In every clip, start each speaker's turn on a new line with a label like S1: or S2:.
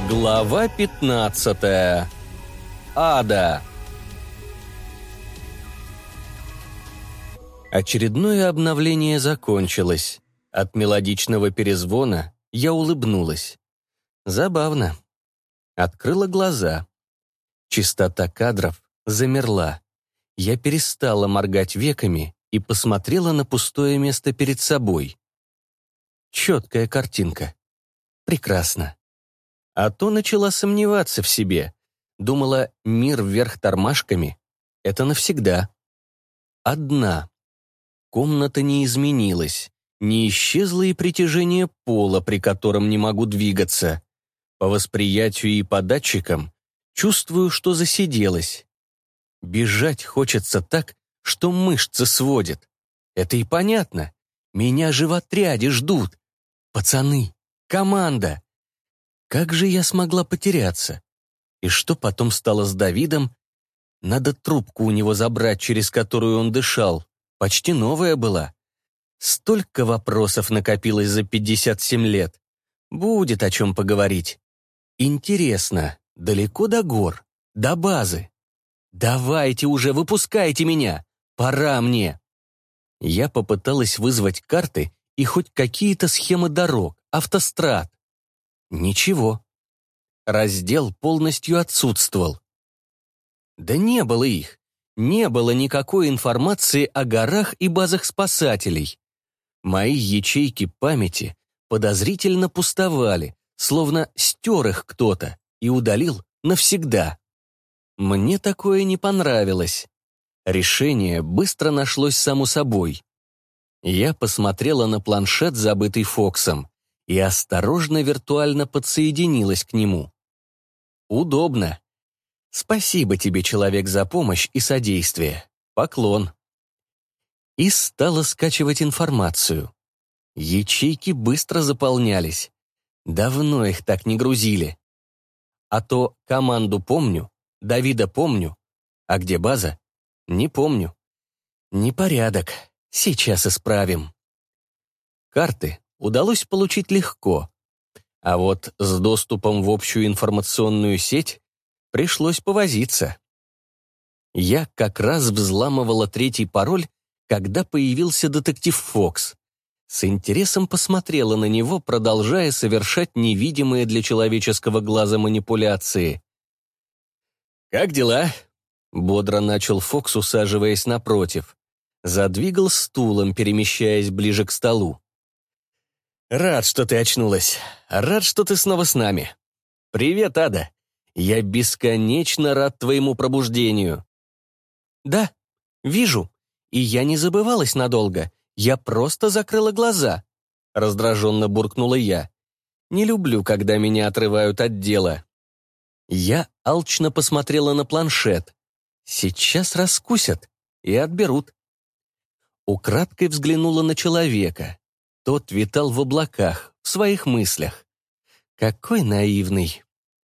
S1: Глава 15. Ада. Очередное обновление закончилось. От мелодичного перезвона я улыбнулась. Забавно. Открыла глаза. Частота кадров замерла. Я перестала моргать веками и посмотрела на пустое место перед собой. Четкая картинка. Прекрасно. А то начала сомневаться в себе. Думала, мир вверх тормашками — это навсегда. Одна. Комната не изменилась. Не исчезло и притяжение пола, при котором не могу двигаться. По восприятию и по датчикам чувствую, что засиделась. Бежать хочется так, что мышцы сводит. Это и понятно. Меня же в отряде ждут. Пацаны, команда. Как же я смогла потеряться? И что потом стало с Давидом? Надо трубку у него забрать, через которую он дышал. Почти новая была. Столько вопросов накопилось за 57 лет. Будет о чем поговорить. Интересно, далеко до гор, до базы? Давайте уже, выпускайте меня. Пора мне. Я попыталась вызвать карты и хоть какие-то схемы дорог, автострад. Ничего. Раздел полностью отсутствовал. Да не было их. Не было никакой информации о горах и базах спасателей. Мои ячейки памяти подозрительно пустовали, словно стер их кто-то и удалил навсегда. Мне такое не понравилось. Решение быстро нашлось само собой. Я посмотрела на планшет, забытый Фоксом, и осторожно виртуально подсоединилась к нему. Удобно. Спасибо тебе, человек, за помощь и содействие. Поклон. И стала скачивать информацию. Ячейки быстро заполнялись. Давно их так не грузили. А то команду помню, Давида помню, а где база, не помню. Непорядок. Сейчас исправим. Карты удалось получить легко. А вот с доступом в общую информационную сеть пришлось повозиться. Я как раз взламывала третий пароль, когда появился детектив Фокс. С интересом посмотрела на него, продолжая совершать невидимые для человеческого глаза манипуляции. «Как дела?» — бодро начал Фокс, усаживаясь напротив. Задвигал стулом, перемещаясь ближе к столу. «Рад, что ты очнулась. Рад, что ты снова с нами. Привет, Ада. Я бесконечно рад твоему пробуждению». «Да, вижу. И я не забывалась надолго. Я просто закрыла глаза», — раздраженно буркнула я. «Не люблю, когда меня отрывают от дела». Я алчно посмотрела на планшет. Сейчас раскусят и отберут. Украдкой взглянула на человека. Тот витал в облаках, в своих мыслях. Какой наивный.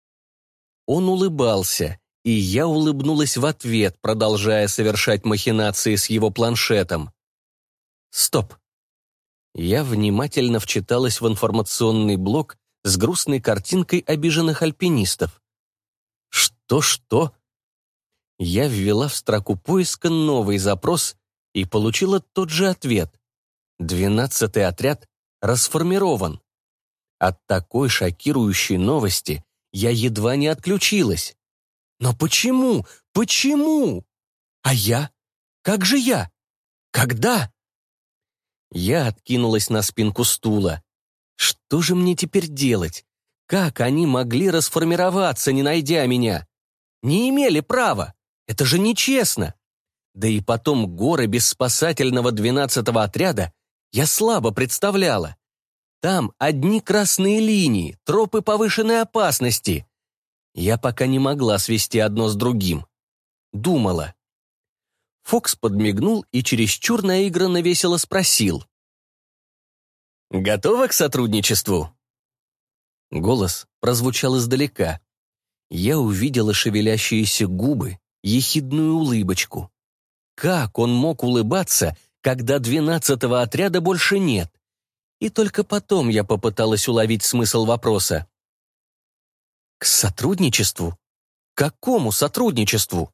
S1: Он улыбался, и я улыбнулась в ответ, продолжая совершать махинации с его планшетом. Стоп. Я внимательно вчиталась в информационный блок с грустной картинкой обиженных альпинистов. Что? Я ввела в строку поиска новый запрос и получила тот же ответ. 12-й отряд расформирован. От такой шокирующей новости я едва не отключилась. Но почему? Почему? А я? Как же я? Когда? Я откинулась на спинку стула. Что же мне теперь делать? Как они могли расформироваться, не найдя меня? Не имели права. Это же нечестно. Да и потом горы без спасательного 12-го отряда я слабо представляла. Там одни красные линии, тропы повышенной опасности. Я пока не могла свести одно с другим. Думала. Фокс подмигнул и чересчур наигранно весело спросил. «Готова к сотрудничеству?» Голос прозвучал издалека. Я увидела шевелящиеся губы, ехидную улыбочку. Как он мог улыбаться, когда 12-го отряда больше нет? И только потом я попыталась уловить смысл вопроса. К сотрудничеству? К какому сотрудничеству?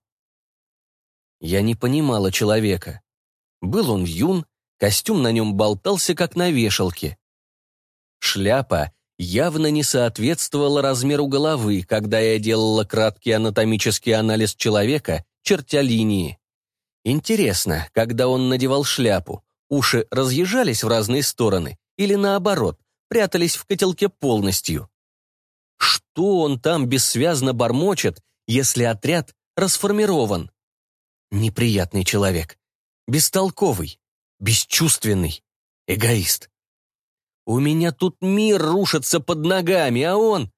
S1: Я не понимала человека. Был он юн, костюм на нем болтался, как на вешалке. Шляпа явно не соответствовала размеру головы, когда я делала краткий анатомический анализ человека, чертя линии. Интересно, когда он надевал шляпу, уши разъезжались в разные стороны или, наоборот, прятались в котелке полностью? Что он там бессвязно бормочет, если отряд расформирован? Неприятный человек, бестолковый, бесчувственный, эгоист. У меня тут мир рушится под ногами, а он...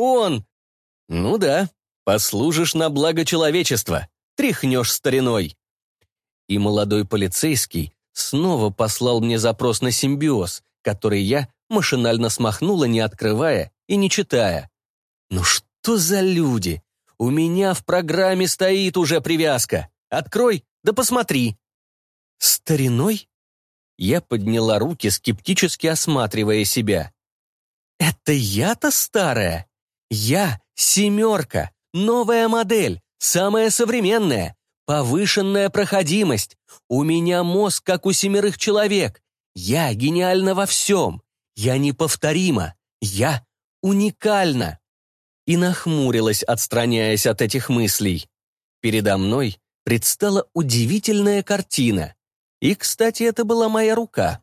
S1: Ну да, послужишь на благо человечества, тряхнешь стариной. И молодой полицейский снова послал мне запрос на симбиоз, который я машинально смахнула, не открывая и не читая. Ну что за люди? У меня в программе стоит уже привязка. Открой, да посмотри. Стариной? Я подняла руки, скептически осматривая себя. Это я-то старая? Я семерка, новая модель, самая современная, повышенная проходимость. У меня мозг, как у 7 человек. Я гениальна во всем. Я неповторима. Я уникальна. И нахмурилась, отстраняясь от этих мыслей. Передо мной предстала удивительная картина. И, кстати, это была моя рука.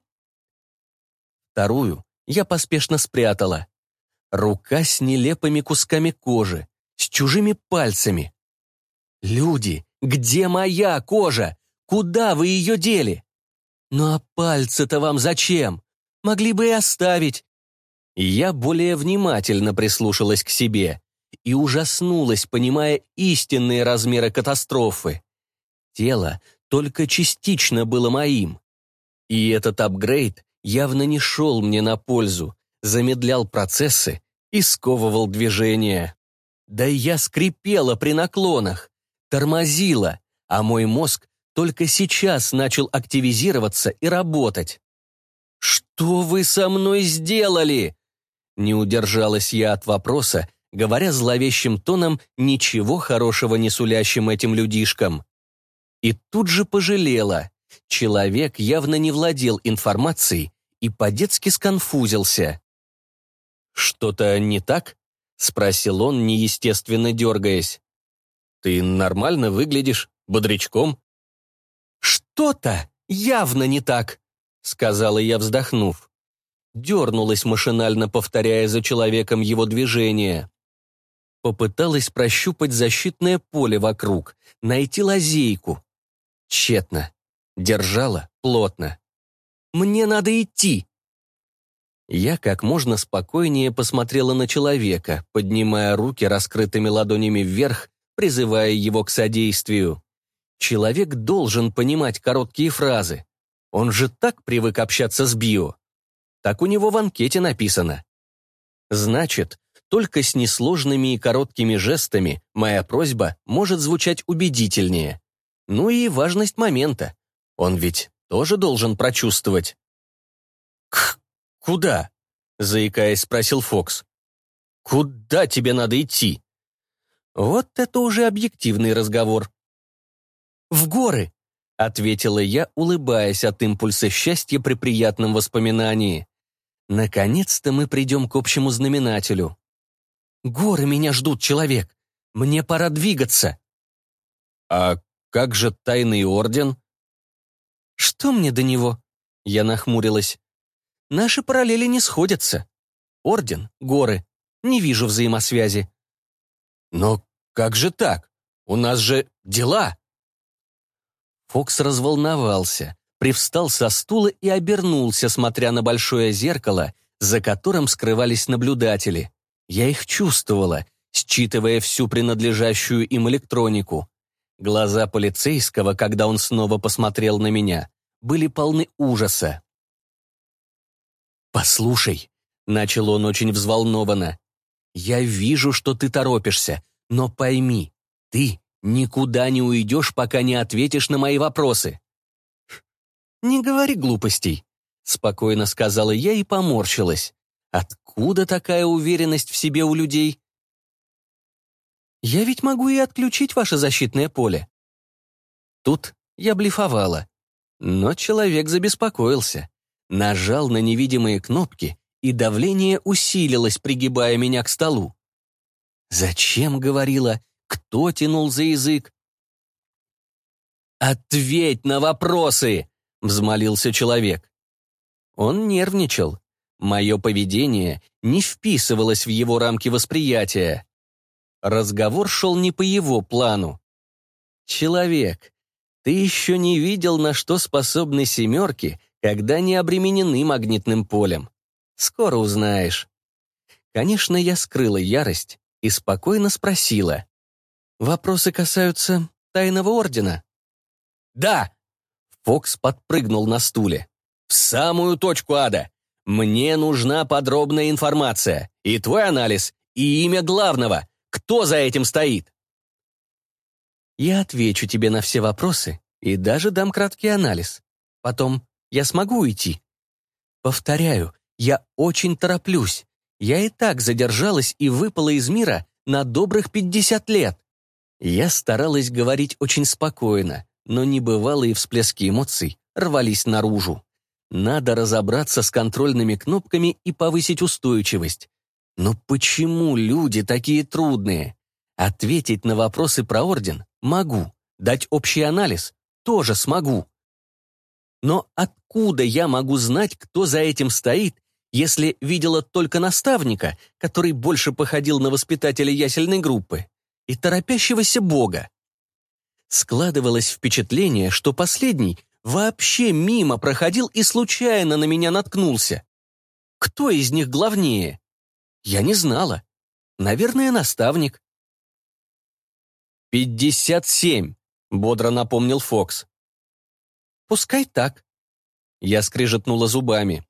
S1: Вторую я поспешно спрятала. Рука с нелепыми кусками кожи, с чужими пальцами. Люди, где моя кожа? Куда вы ее дели? Ну а пальцы-то вам зачем? Могли бы и оставить. И я более внимательно прислушалась к себе и ужаснулась, понимая истинные размеры катастрофы. Тело только частично было моим. И этот апгрейд явно не шел мне на пользу, замедлял процессы и сковывал движения. Да и я скрипела при наклонах, тормозила, а мой мозг только сейчас начал активизироваться и работать. «Что вы со мной сделали?» Не удержалась я от вопроса, говоря зловещим тоном ничего хорошего не сулящим этим людишкам. И тут же пожалела. Человек явно не владел информацией и по-детски сконфузился. «Что-то не так?» — спросил он, неестественно дергаясь. «Ты нормально выглядишь, бодрячком?» «Что-то явно не так», — сказала я, вздохнув. Дернулась машинально, повторяя за человеком его движения. Попыталась прощупать защитное поле вокруг, найти лазейку. Тщетно. Держала плотно. «Мне надо идти!» Я как можно спокойнее посмотрела на человека, поднимая руки раскрытыми ладонями вверх, призывая его к содействию. Человек должен понимать короткие фразы. Он же так привык общаться с био. Так у него в анкете написано. Значит, только с несложными и короткими жестами моя просьба может звучать убедительнее. Ну и важность момента. Он ведь тоже должен прочувствовать. «Куда?» — заикаясь, спросил Фокс. «Куда тебе надо идти?» Вот это уже объективный разговор. «В горы», — ответила я, улыбаясь от импульса счастья при приятном воспоминании. «Наконец-то мы придем к общему знаменателю. Горы меня ждут, человек. Мне пора двигаться». «А как же тайный орден?» «Что мне до него?» — я нахмурилась. «Наши параллели не сходятся. Орден, горы. Не вижу взаимосвязи». «Но как же так? У нас же дела!» Фокс разволновался, привстал со стула и обернулся, смотря на большое зеркало, за которым скрывались наблюдатели. Я их чувствовала, считывая всю принадлежащую им электронику. Глаза полицейского, когда он снова посмотрел на меня, были полны ужаса. «Послушай», — начал он очень взволнованно, — «я вижу, что ты торопишься, но пойми, ты никуда не уйдешь, пока не ответишь на мои вопросы». «Не говори глупостей», — спокойно сказала я и поморщилась. «Откуда такая уверенность в себе у людей?» Я ведь могу и отключить ваше защитное поле. Тут я блефовала. Но человек забеспокоился. Нажал на невидимые кнопки, и давление усилилось, пригибая меня к столу. Зачем, говорила, кто тянул за язык? «Ответь на вопросы!» — взмолился человек. Он нервничал. Мое поведение не вписывалось в его рамки восприятия. Разговор шел не по его плану. «Человек, ты еще не видел, на что способны семерки, когда не обременены магнитным полем. Скоро узнаешь». Конечно, я скрыла ярость и спокойно спросила. «Вопросы касаются тайного ордена?» «Да!» Фокс подпрыгнул на стуле. «В самую точку, Ада! Мне нужна подробная информация, и твой анализ, и имя главного. Кто за этим стоит?» «Я отвечу тебе на все вопросы и даже дам краткий анализ. Потом я смогу уйти. Повторяю, я очень тороплюсь. Я и так задержалась и выпала из мира на добрых 50 лет». Я старалась говорить очень спокойно, но небывалые всплески эмоций рвались наружу. Надо разобраться с контрольными кнопками и повысить устойчивость. Но почему люди такие трудные? Ответить на вопросы про орден могу, дать общий анализ тоже смогу. Но откуда я могу знать, кто за этим стоит, если видела только наставника, который больше походил на воспитателя ясельной группы, и торопящегося бога? Складывалось впечатление, что последний вообще мимо проходил и случайно на меня наткнулся. Кто из них главнее? Я не знала. Наверное, наставник. 57, бодро напомнил Фокс. Пускай так. Я скрежетнула зубами.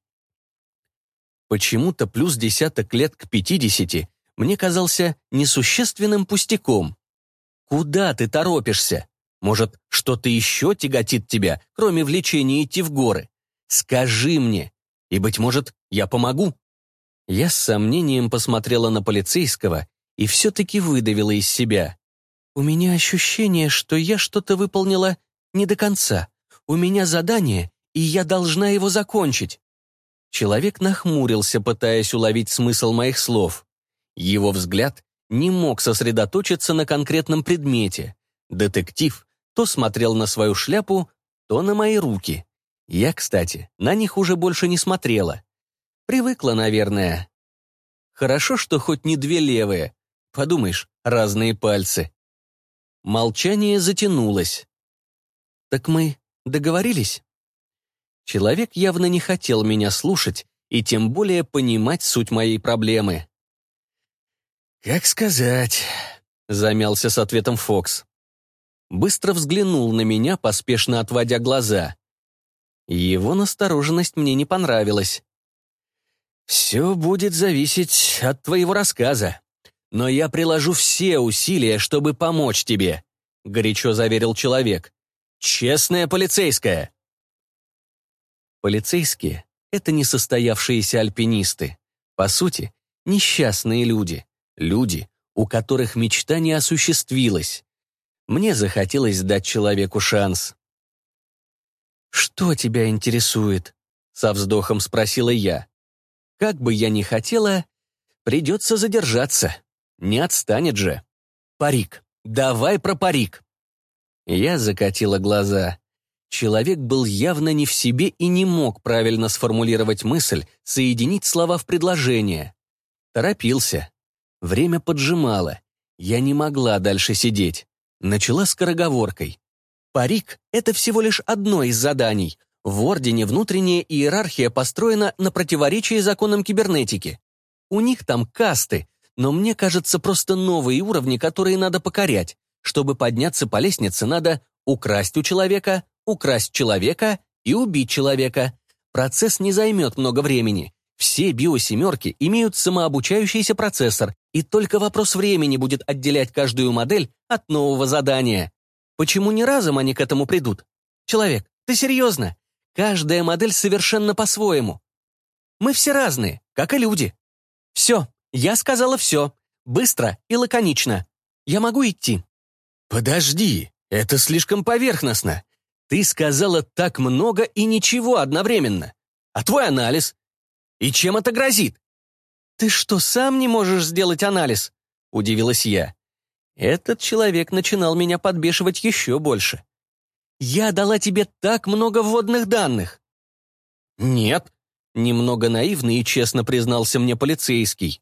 S1: Почему-то плюс десяток лет к 50 мне казался несущественным пустяком. Куда ты торопишься? Может, что-то еще тяготит тебя, кроме влечения идти в горы? Скажи мне, и, быть может, я помогу». Я с сомнением посмотрела на полицейского и все-таки выдавила из себя. «У меня ощущение, что я что-то выполнила не до конца. У меня задание, и я должна его закончить». Человек нахмурился, пытаясь уловить смысл моих слов. Его взгляд не мог сосредоточиться на конкретном предмете. Детектив то смотрел на свою шляпу, то на мои руки. Я, кстати, на них уже больше не смотрела. Привыкла, наверное. Хорошо, что хоть не две левые. Подумаешь, разные пальцы. Молчание затянулось. «Так мы договорились?» Человек явно не хотел меня слушать и тем более понимать суть моей проблемы. «Как сказать?» — замялся с ответом Фокс. Быстро взглянул на меня, поспешно отводя глаза. Его настороженность мне не понравилась. «Все будет зависеть от твоего рассказа, но я приложу все усилия, чтобы помочь тебе», — горячо заверил человек. «Честная полицейская». Полицейские — это несостоявшиеся альпинисты. По сути, несчастные люди. Люди, у которых мечта не осуществилась. Мне захотелось дать человеку шанс. «Что тебя интересует?» — со вздохом спросила я. Как бы я ни хотела, придется задержаться. Не отстанет же. Парик. Давай про парик. Я закатила глаза. Человек был явно не в себе и не мог правильно сформулировать мысль, соединить слова в предложение. Торопился. Время поджимало. Я не могла дальше сидеть. Начала скороговоркой. Парик — это всего лишь одно из заданий. В Ордене внутренняя иерархия построена на противоречии законам кибернетики. У них там касты, но мне кажется, просто новые уровни, которые надо покорять. Чтобы подняться по лестнице, надо украсть человека и убить человека. Процесс не займет много времени. Все биосемерки имеют самообучающийся процессор, и только вопрос времени будет отделять каждую модель от нового задания. Почему не разом они к этому придут? Человек, ты серьезно? Каждая модель совершенно по-своему. Мы все разные, как и люди. Все, я сказала все. Быстро и лаконично. Я могу идти?» «Подожди, это слишком поверхностно. Ты сказала так много и ничего одновременно. А твой анализ? И чем это грозит?» «Ты что, сам не можешь сделать анализ?» — удивилась я. Этот человек начинал меня подбешивать еще больше. «Я дала тебе так много вводных данных». «Нет», — немного наивно и честно признался мне полицейский.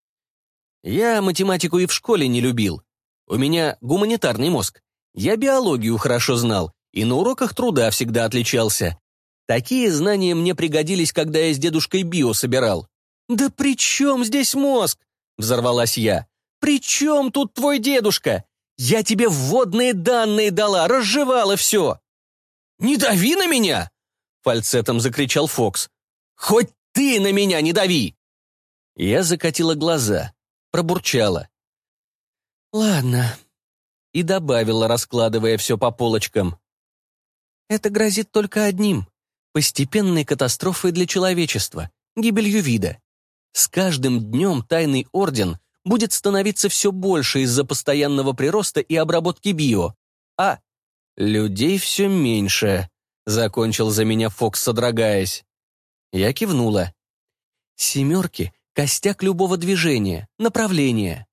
S1: «Я математику и в школе не любил. У меня гуманитарный мозг. Я биологию хорошо знал и на уроках труда всегда отличался. Такие знания мне пригодились, когда я с дедушкой био собирал». «Да при чем здесь мозг?» — взорвалась я. «При чем тут твой дедушка? Я тебе вводные данные дала, разжевала все». «Не дави на меня!» — фальцетом закричал Фокс. «Хоть ты на меня не дави!» Я закатила глаза, пробурчала. «Ладно», и добавила, раскладывая все по полочкам. «Это грозит только одним — постепенной катастрофой для человечества, гибелью вида. С каждым днем Тайный Орден будет становиться все больше из-за постоянного прироста и обработки био, а людей все меньше», — закончил за меня Фокс, содрогаясь. Я кивнула. «Семерки — костяк любого движения, направления».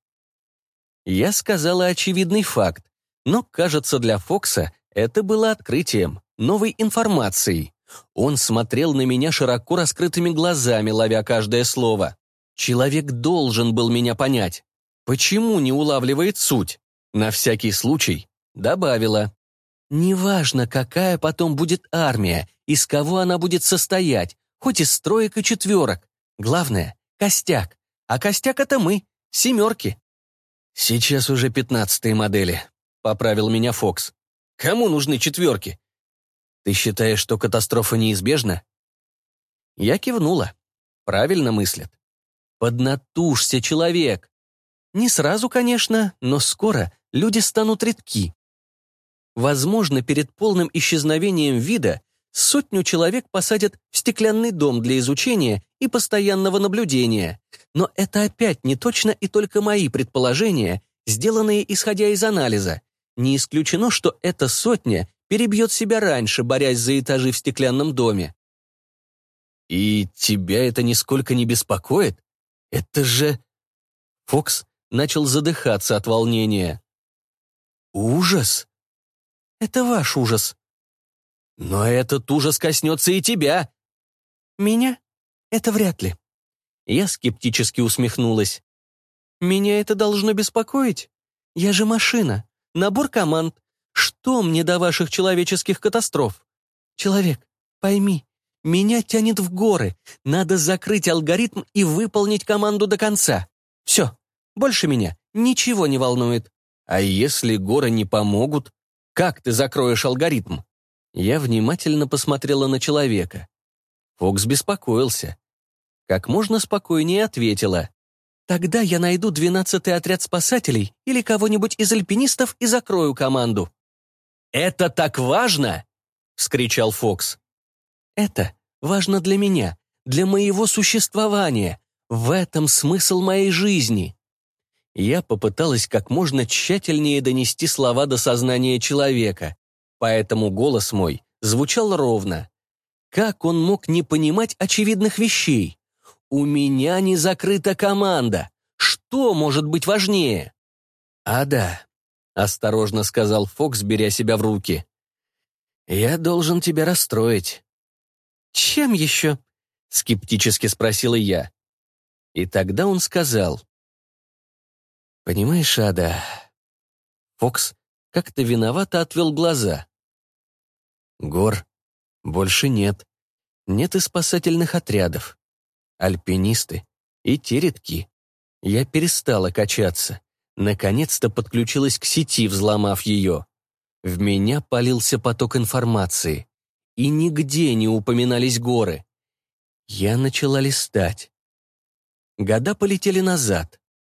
S1: Я сказала очевидный факт, но, кажется, для Фокса это было открытием, новой информацией. Он смотрел на меня широко раскрытыми глазами, ловя каждое слово. Человек должен был меня понять. Почему не улавливает суть? На всякий случай добавила. «Неважно, какая потом будет армия, из кого она будет состоять, хоть из троек и четверок. Главное — костяк. А костяк — это мы, семерки». «Сейчас уже 15-е модели», — поправил меня Фокс. «Кому нужны четверки? Ты считаешь, что катастрофа неизбежна?» Я кивнула. Правильно мыслят. Поднатужься, человек. Не сразу, конечно, но скоро люди станут редки. Возможно, перед полным исчезновением вида 100 человек посадят в стеклянный дом для изучения и постоянного наблюдения. Но это опять не точно и только мои предположения, сделанные исходя из анализа. Не исключено, что эта 100 перебьет себя раньше, борясь за этажи в стеклянном доме. «И тебя это нисколько не беспокоит? Это же...» Фокс начал задыхаться от волнения. «Ужас!» «Это ваш ужас». «Но этот ужас коснется и тебя». «Меня? Это вряд ли». Я скептически усмехнулась. «Меня это должно беспокоить? Я же машина, набор команд. Что мне до ваших человеческих катастроф? Человек, пойми, меня тянет в горы. Надо закрыть алгоритм и выполнить команду до конца. Все, больше меня ничего не волнует». «А если горы не помогут? Как ты закроешь алгоритм?» Я внимательно посмотрела на человека. Фокс беспокоился. Как можно спокойнее ответила. «Тогда я найду 12-й отряд спасателей или кого-нибудь из альпинистов и закрою команду». «Это так важно?» — вскричал Фокс. «Это важно для меня, для моего существования. В этом смысл моей жизни». Я попыталась как можно тщательнее донести слова до сознания человека, поэтому голос мой звучал ровно. Как он мог не понимать очевидных вещей? У меня не закрыта команда. Что может быть важнее? «А да», — осторожно сказал Фокс, беря себя в руки. «Я должен тебя расстроить». «Чем еще?» — скептически спросила я. И тогда он сказал. «Понимаешь, Ада...» Фокс как-то виновато отвел глаза. «Гор больше нет. Нет и спасательных отрядов. Альпинисты и те редки. Я перестала качаться. Наконец-то подключилась к сети, взломав ее. В меня полился поток информации. И нигде не упоминались горы. Я начала листать. Года полетели назад.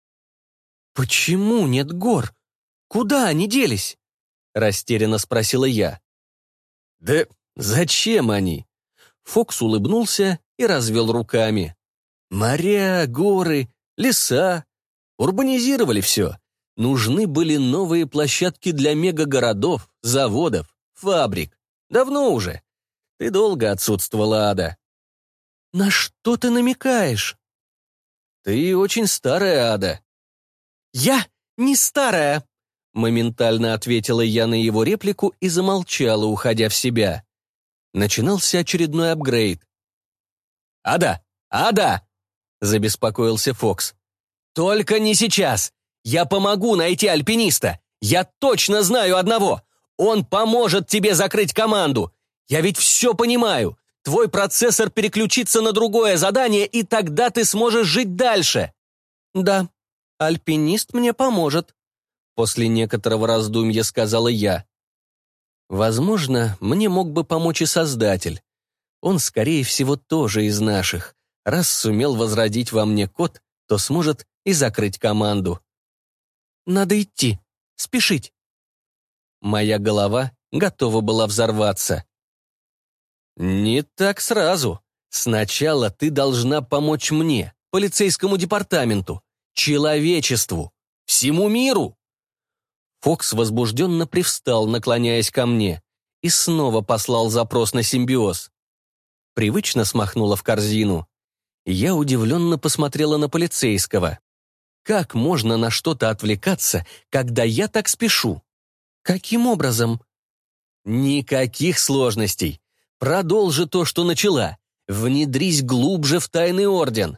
S1: «Почему нет гор? Куда они делись?» Растерянно спросила я. «Да зачем они?» Фокс улыбнулся и развел руками. «Моря, горы, леса. Урбанизировали все. Нужны были новые площадки для мегагородов, заводов, фабрик. Давно уже. Ты долго отсутствовала, Ада. На что ты намекаешь? Ты очень старая, Ада. Я не старая, моментально ответила я на его реплику и замолчала, уходя в себя. Начинался очередной апгрейд. «Ада! Ада!» — забеспокоился Фокс. «Только не сейчас! Я помогу найти альпиниста! Я точно знаю одного! Он поможет тебе закрыть команду! Я ведь все понимаю! Твой процессор переключится на другое задание, и тогда ты сможешь жить дальше!» «Да, альпинист мне поможет», — после некоторого раздумья сказала я. «Возможно, мне мог бы помочь и Создатель. Он, скорее всего, тоже из наших. Раз сумел возродить во мне код, то сможет и закрыть команду. Надо идти, спешить». Моя голова готова была взорваться. «Не так сразу. Сначала ты должна помочь мне, полицейскому департаменту, человечеству, всему миру». Фокс возбужденно привстал, наклоняясь ко мне, и снова послал запрос на симбиоз. Привычно смахнула в корзину. Я удивленно посмотрела на полицейского. Как можно на что-то отвлекаться, когда я так спешу? Каким образом? Никаких сложностей. Продолжи то, что начала. Внедрись глубже в тайный орден.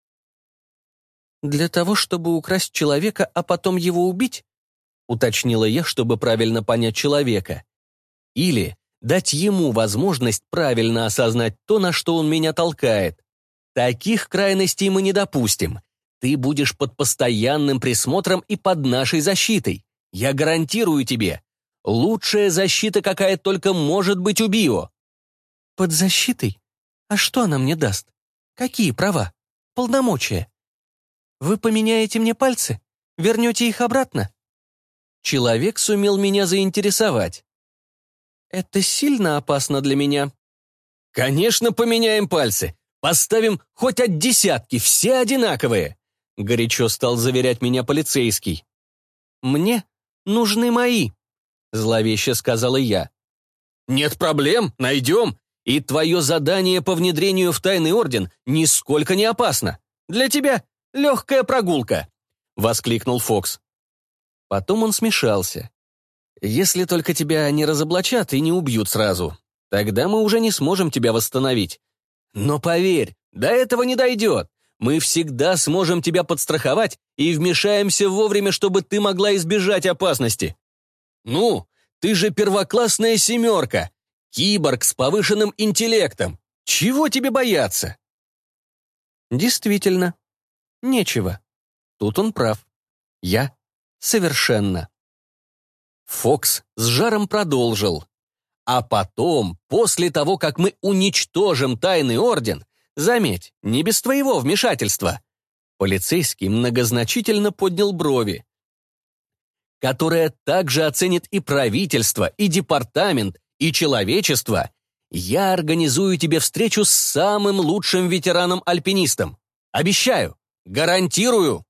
S1: Для того, чтобы украсть человека, а потом его убить? Уточнила я, чтобы правильно понять человека. Или дать ему возможность правильно осознать то, на что он меня толкает. Таких крайностей мы не допустим. Ты будешь под постоянным присмотром и под нашей защитой. Я гарантирую тебе. Лучшая защита, какая только может быть у Био. Под защитой? А что она мне даст? Какие права? Полномочия? Вы поменяете мне пальцы? Вернете их обратно? Человек сумел меня заинтересовать. Это сильно опасно для меня. Конечно, поменяем пальцы. Поставим хоть от десятки, все одинаковые. Горячо стал заверять меня полицейский. Мне нужны мои, зловеще сказала я. Нет проблем, найдем. И твое задание по внедрению в тайный орден нисколько не опасно. Для тебя легкая прогулка, воскликнул Фокс. Потом он смешался. Если только тебя не разоблачат и не убьют сразу, тогда мы уже не сможем тебя восстановить. Но поверь, до этого не дойдет. Мы всегда сможем тебя подстраховать и вмешаемся вовремя, чтобы ты могла избежать опасности. Ну, ты же первоклассная семерка, киборг с повышенным интеллектом. Чего тебе бояться? Действительно, нечего. Тут он прав. Я совершенно. Фокс с жаром продолжил. А потом, после того, как мы уничтожим тайный орден, заметь, не без твоего вмешательства, полицейский многозначительно поднял брови, которое также оценит и правительство, и департамент, и человечество, я организую тебе встречу с самым лучшим ветераном-альпинистом. Обещаю, гарантирую.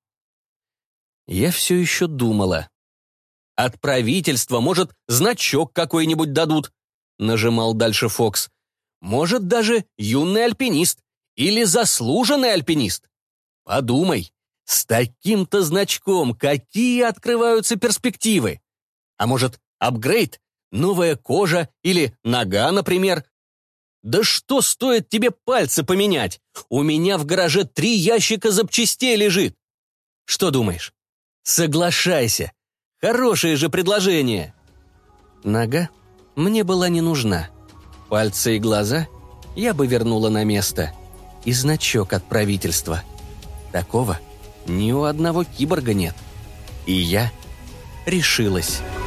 S1: Я все еще думала. От правительства, может, значок какой-нибудь дадут, нажимал дальше Фокс. Может, даже юный альпинист или заслуженный альпинист. Подумай, с таким-то значком какие открываются перспективы? А может, апгрейд, новая кожа или нога, например? Да что стоит тебе пальцы поменять? У меня в гараже 3 ящика запчастей лежит. Что думаешь? Соглашайся. Хорошее же предложение. Нога мне была не нужна. Пальцы и глаза я бы вернула на место. И значок от правительства. Такого ни у одного киборга нет. И я решилась.